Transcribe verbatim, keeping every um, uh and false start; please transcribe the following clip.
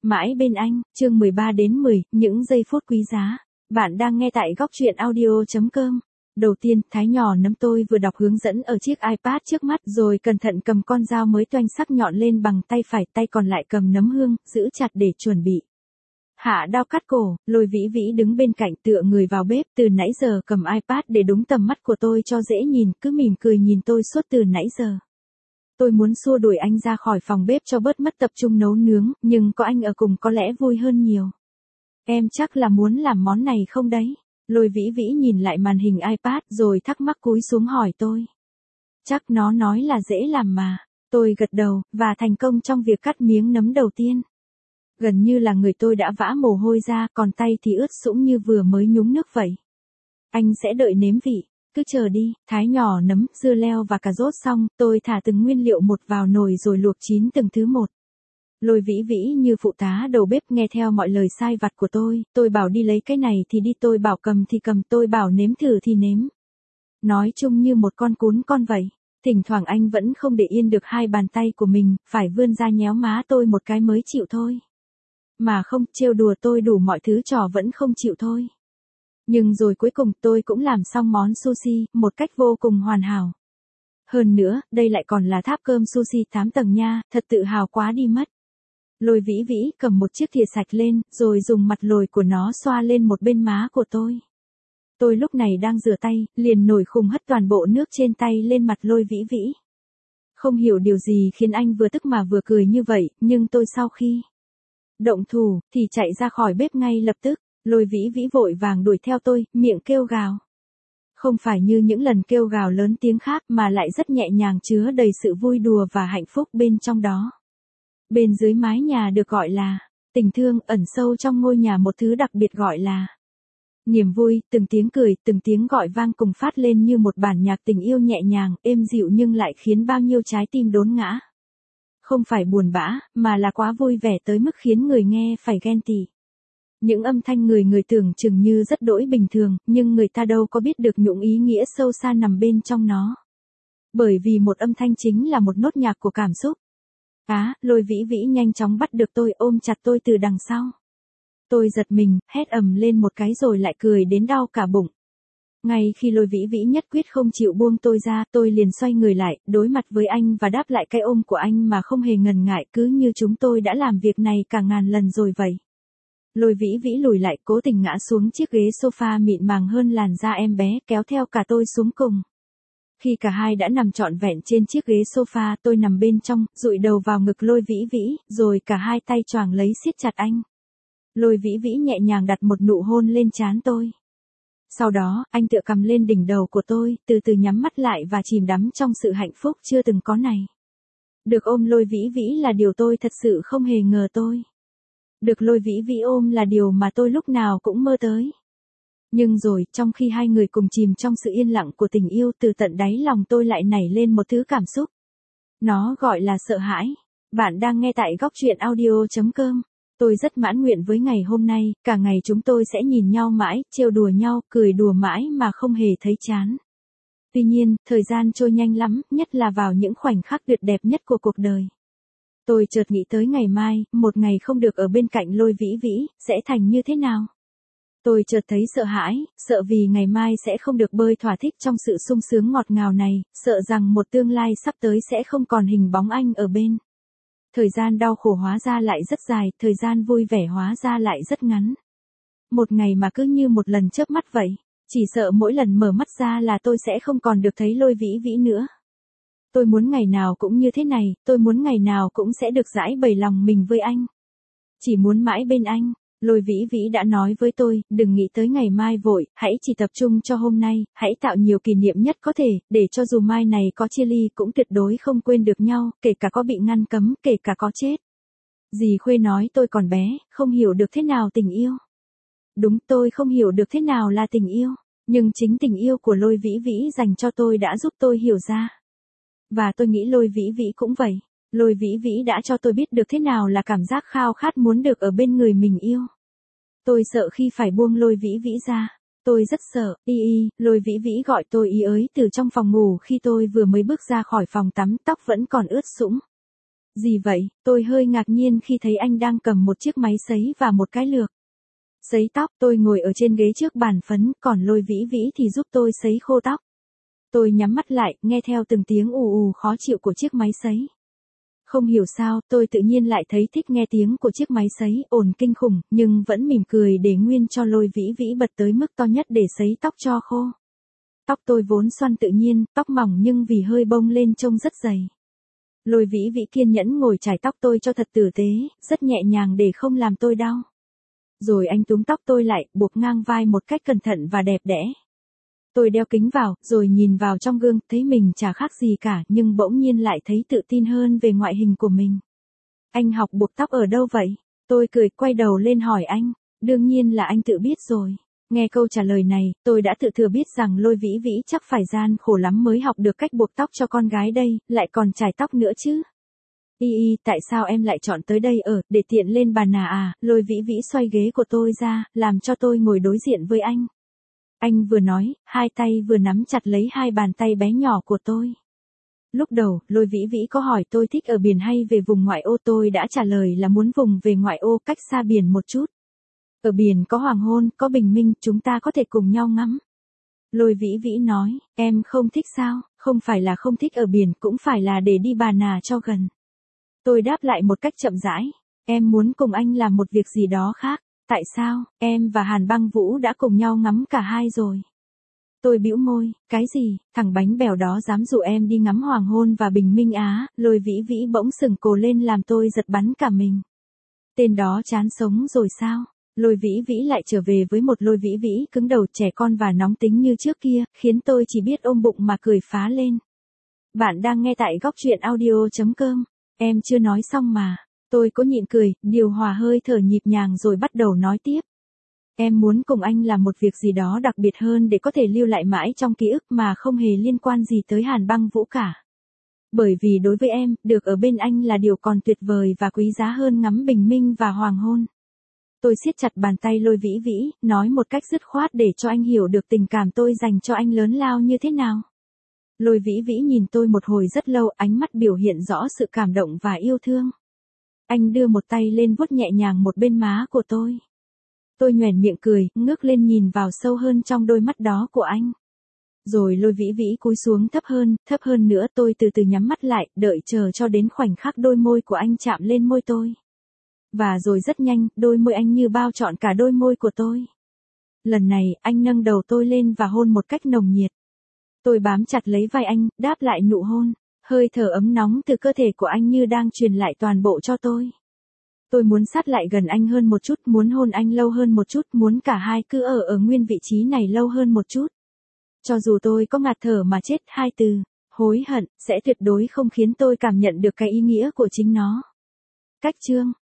Mãi bên anh, chương mười ba đến mười, những giây phút quý giá. Bạn đang nghe tại góc truyện audio chấm com. Đầu tiên, Thái nhỏ nấm tôi vừa đọc hướng dẫn ở chiếc iPad trước mắt rồi cẩn thận cầm con dao mới toanh sắc nhọn lên bằng tay phải, tay còn lại cầm nấm hương, giữ chặt để chuẩn bị hạ đao cắt cổ. Lôi Vĩ Vĩ đứng bên cạnh tựa người vào bếp, từ nãy giờ cầm iPad để đúng tầm mắt của tôi cho dễ nhìn, cứ mỉm cười nhìn tôi suốt từ nãy giờ. Tôi muốn xua đuổi anh ra khỏi phòng bếp cho bớt mất tập trung nấu nướng, nhưng có anh ở cùng có lẽ vui hơn nhiều. Em chắc là muốn làm món này không đấy? Lôi Vĩ Vĩ nhìn lại màn hình iPad rồi thắc mắc cúi xuống hỏi tôi. Chắc nó nói là dễ làm mà. Tôi gật đầu, và thành công trong việc cắt miếng nấm đầu tiên. Gần như là người tôi đã vã mồ hôi ra, còn tay thì ướt sũng như vừa mới nhúng nước vậy. Anh sẽ đợi nếm vị. Cứ chờ đi. Thái nhỏ nấm, dưa leo và cà rốt xong, tôi thả từng nguyên liệu một vào nồi rồi luộc chín từng thứ một. Lôi Vĩ Vĩ như phụ tá đầu bếp nghe theo mọi lời sai vặt của tôi, tôi bảo đi lấy cái này thì đi, tôi bảo cầm thì cầm, tôi bảo nếm thử thì nếm. Nói chung như một con cún con vậy. Thỉnh thoảng anh vẫn không để yên được hai bàn tay của mình, phải vươn ra nhéo má tôi một cái mới chịu thôi. Mà không, trêu đùa tôi đủ mọi thứ trò vẫn không chịu thôi. Nhưng rồi cuối cùng tôi cũng làm xong món sushi, một cách vô cùng hoàn hảo. Hơn nữa, đây lại còn là tháp cơm sushi tám tầng nha, thật tự hào quá đi mất. Lôi Vĩ Vĩ cầm một chiếc thìa sạch lên, rồi dùng mặt lồi của nó xoa lên một bên má của tôi. Tôi lúc này đang rửa tay, liền nổi khùng hất toàn bộ nước trên tay lên mặt Lôi Vĩ Vĩ. Không hiểu điều gì khiến anh vừa tức mà vừa cười như vậy, nhưng tôi sau khi động thủ, thì chạy ra khỏi bếp ngay lập tức. Lôi Vĩ Vĩ vội vàng đuổi theo tôi, miệng kêu gào. Không phải như những lần kêu gào lớn tiếng khác mà lại rất nhẹ nhàng, chứa đầy sự vui đùa và hạnh phúc bên trong đó. Bên dưới mái nhà được gọi là tình thương, ẩn sâu trong ngôi nhà một thứ đặc biệt gọi là niềm vui. Từng tiếng cười, từng tiếng gọi vang cùng phát lên như một bản nhạc tình yêu nhẹ nhàng, êm dịu nhưng lại khiến bao nhiêu trái tim đốn ngã. Không phải buồn bã, mà là quá vui vẻ tới mức khiến người nghe phải ghen tị. Những âm thanh người người tưởng chừng như rất đỗi bình thường, nhưng người ta đâu có biết được những ý nghĩa sâu xa nằm bên trong nó. Bởi vì một âm thanh chính là một nốt nhạc của cảm xúc. Á, Lôi Vĩ Vĩ nhanh chóng bắt được tôi, ôm chặt tôi từ đằng sau. Tôi giật mình, hét ầm lên một cái rồi lại cười đến đau cả bụng. Ngay khi Lôi Vĩ Vĩ nhất quyết không chịu buông tôi ra, tôi liền xoay người lại, đối mặt với anh và đáp lại cái ôm của anh mà không hề ngần ngại, cứ như chúng tôi đã làm việc này cả ngàn lần rồi vậy. Lôi Vĩ Vĩ lùi lại, cố tình ngã xuống chiếc ghế sofa mịn màng hơn làn da em bé, kéo theo cả tôi xuống cùng. Khi cả hai đã nằm trọn vẹn trên chiếc ghế sofa, tôi nằm bên trong, dụi đầu vào ngực Lôi Vĩ Vĩ, rồi cả hai tay choàng lấy siết chặt anh. Lôi Vĩ Vĩ nhẹ nhàng đặt một nụ hôn lên trán tôi. Sau đó, anh tựa cằm lên đỉnh đầu của tôi, từ từ nhắm mắt lại và chìm đắm trong sự hạnh phúc chưa từng có này. Được ôm Lôi Vĩ Vĩ là điều tôi thật sự không hề ngờ tôi. Được Lôi Vĩ Vĩ ôm là điều mà tôi lúc nào cũng mơ tới. Nhưng rồi, trong khi hai người cùng chìm trong sự yên lặng của tình yêu, từ tận đáy lòng tôi lại nảy lên một thứ cảm xúc. Nó gọi là sợ hãi. Bạn đang nghe tại góc truyện audio chấm com. Tôi rất mãn nguyện với ngày hôm nay, cả ngày chúng tôi sẽ nhìn nhau mãi, trêu đùa nhau, cười đùa mãi mà không hề thấy chán. Tuy nhiên, thời gian trôi nhanh lắm, nhất là vào những khoảnh khắc tuyệt đẹp nhất của cuộc đời. Tôi chợt nghĩ tới ngày mai, một ngày không được ở bên cạnh Lôi Vĩ Vĩ, sẽ thành như thế nào? Tôi chợt thấy sợ hãi, sợ vì ngày mai sẽ không được bơi thỏa thích trong sự sung sướng ngọt ngào này, sợ rằng một tương lai sắp tới sẽ không còn hình bóng anh ở bên. Thời gian đau khổ hóa ra lại rất dài, thời gian vui vẻ hóa ra lại rất ngắn. Một ngày mà cứ như một lần chớp mắt vậy, chỉ sợ mỗi lần mở mắt ra là tôi sẽ không còn được thấy Lôi Vĩ Vĩ nữa. Tôi muốn ngày nào cũng như thế này, tôi muốn ngày nào cũng sẽ được giải bày lòng mình với anh. Chỉ muốn mãi bên anh. Lôi Vĩ Vĩ đã nói với tôi, đừng nghĩ tới ngày mai vội, hãy chỉ tập trung cho hôm nay, hãy tạo nhiều kỷ niệm nhất có thể, để cho dù mai này có chia ly cũng tuyệt đối không quên được nhau, kể cả có bị ngăn cấm, kể cả có chết. Dì Khuê nói tôi còn bé, không hiểu được thế nào tình yêu. Đúng, tôi không hiểu được thế nào là tình yêu, nhưng chính tình yêu của Lôi Vĩ Vĩ dành cho tôi đã giúp tôi hiểu ra. Và tôi nghĩ Lôi Vĩ Vĩ cũng vậy. Lôi Vĩ Vĩ đã cho tôi biết được thế nào là cảm giác khao khát muốn được ở bên người mình yêu. Tôi sợ khi phải buông Lôi Vĩ Vĩ ra. Tôi rất sợ, y y, Lôi Vĩ Vĩ gọi tôi y ới từ trong phòng ngủ khi tôi vừa mới bước ra khỏi phòng tắm, tóc vẫn còn ướt sũng. Gì vậy? Tôi hơi ngạc nhiên khi thấy anh đang cầm một chiếc máy sấy và một cái lược. Sấy tóc, tôi ngồi ở trên ghế trước bàn phấn, còn Lôi Vĩ Vĩ thì giúp tôi sấy khô tóc. Tôi nhắm mắt lại, nghe theo từng tiếng ù ù khó chịu của chiếc máy sấy. Không hiểu sao, tôi tự nhiên lại thấy thích nghe tiếng của chiếc máy sấy, ồn kinh khủng, nhưng vẫn mỉm cười để nguyên cho Lôi Vĩ Vĩ bật tới mức to nhất để sấy tóc cho khô. Tóc tôi vốn xoăn tự nhiên, tóc mỏng nhưng vì hơi bông lên trông rất dày. Lôi Vĩ Vĩ kiên nhẫn ngồi chải tóc tôi cho thật tử tế, rất nhẹ nhàng để không làm tôi đau. Rồi anh túm tóc tôi lại, buộc ngang vai một cách cẩn thận và đẹp đẽ. Tôi đeo kính vào, rồi nhìn vào trong gương, thấy mình chả khác gì cả, nhưng bỗng nhiên lại thấy tự tin hơn về ngoại hình của mình. Anh học buộc tóc ở đâu vậy? Tôi cười, quay đầu lên hỏi anh. Đương nhiên là anh tự biết rồi. Nghe câu trả lời này, tôi đã tự thừa biết rằng Lôi Vĩ Vĩ chắc phải gian khổ lắm mới học được cách buộc tóc cho con gái đây, lại còn chải tóc nữa chứ. Y y, tại sao em lại chọn tới đây ở, để tiện lên bàn à à, Lôi Vĩ Vĩ xoay ghế của tôi ra, làm cho tôi ngồi đối diện với anh. Anh vừa nói, hai tay vừa nắm chặt lấy hai bàn tay bé nhỏ của tôi. Lúc đầu, Lôi Vĩ Vĩ có hỏi tôi thích ở biển hay về vùng ngoại ô, tôi đã trả lời là muốn vùng về ngoại ô cách xa biển một chút. Ở biển có hoàng hôn, có bình minh, chúng ta có thể cùng nhau ngắm. Lôi Vĩ Vĩ nói, em không thích sao, không phải là không thích ở biển, cũng phải là để đi Bà Nà cho gần. Tôi đáp lại một cách chậm rãi, em muốn cùng anh làm một việc gì đó khác. Tại sao, em và Hàn Băng Vũ đã cùng nhau ngắm cả hai rồi. Tôi bĩu môi, cái gì, thằng bánh bèo đó dám dụ em đi ngắm hoàng hôn và bình minh á, Lôi Vĩ Vĩ bỗng sừng cổ lên làm tôi giật bắn cả mình. Tên đó chán sống rồi sao? Lôi Vĩ Vĩ lại trở về với một Lôi Vĩ Vĩ cứng đầu trẻ con và nóng tính như trước kia, khiến tôi chỉ biết ôm bụng mà cười phá lên. Bạn đang nghe tại góc truyện audio chấm com. Em chưa nói xong mà. Tôi cố nhịn cười, điều hòa hơi thở nhịp nhàng rồi bắt đầu nói tiếp. Em muốn cùng anh làm một việc gì đó đặc biệt hơn để có thể lưu lại mãi trong ký ức mà không hề liên quan gì tới Hàn Băng Vũ cả. Bởi vì đối với em, được ở bên anh là điều còn tuyệt vời và quý giá hơn ngắm bình minh và hoàng hôn. Tôi siết chặt bàn tay Lôi Vĩ Vĩ, nói một cách dứt khoát để cho anh hiểu được tình cảm tôi dành cho anh lớn lao như thế nào. Lôi Vĩ Vĩ nhìn tôi một hồi rất lâu, ánh mắt biểu hiện rõ sự cảm động và yêu thương. Anh đưa một tay lên vuốt nhẹ nhàng một bên má của tôi. Tôi nhoẻn miệng cười, ngước lên nhìn vào sâu hơn trong đôi mắt đó của anh. Rồi Lôi Vĩ Vĩ cúi xuống thấp hơn, thấp hơn nữa, tôi từ từ nhắm mắt lại, đợi chờ cho đến khoảnh khắc đôi môi của anh chạm lên môi tôi. Và rồi rất nhanh, đôi môi anh như bao trọn cả đôi môi của tôi. Lần này, anh nâng đầu tôi lên và hôn một cách nồng nhiệt. Tôi bám chặt lấy vai anh, đáp lại nụ hôn. Hơi thở ấm nóng từ cơ thể của anh như đang truyền lại toàn bộ cho tôi. Tôi muốn sát lại gần anh hơn một chút, muốn hôn anh lâu hơn một chút, muốn cả hai cứ ở ở nguyên vị trí này lâu hơn một chút. Cho dù tôi có ngạt thở mà chết, hai từ, hối hận, sẽ tuyệt đối không khiến tôi cảm nhận được cái ý nghĩa của chính nó. Cách chương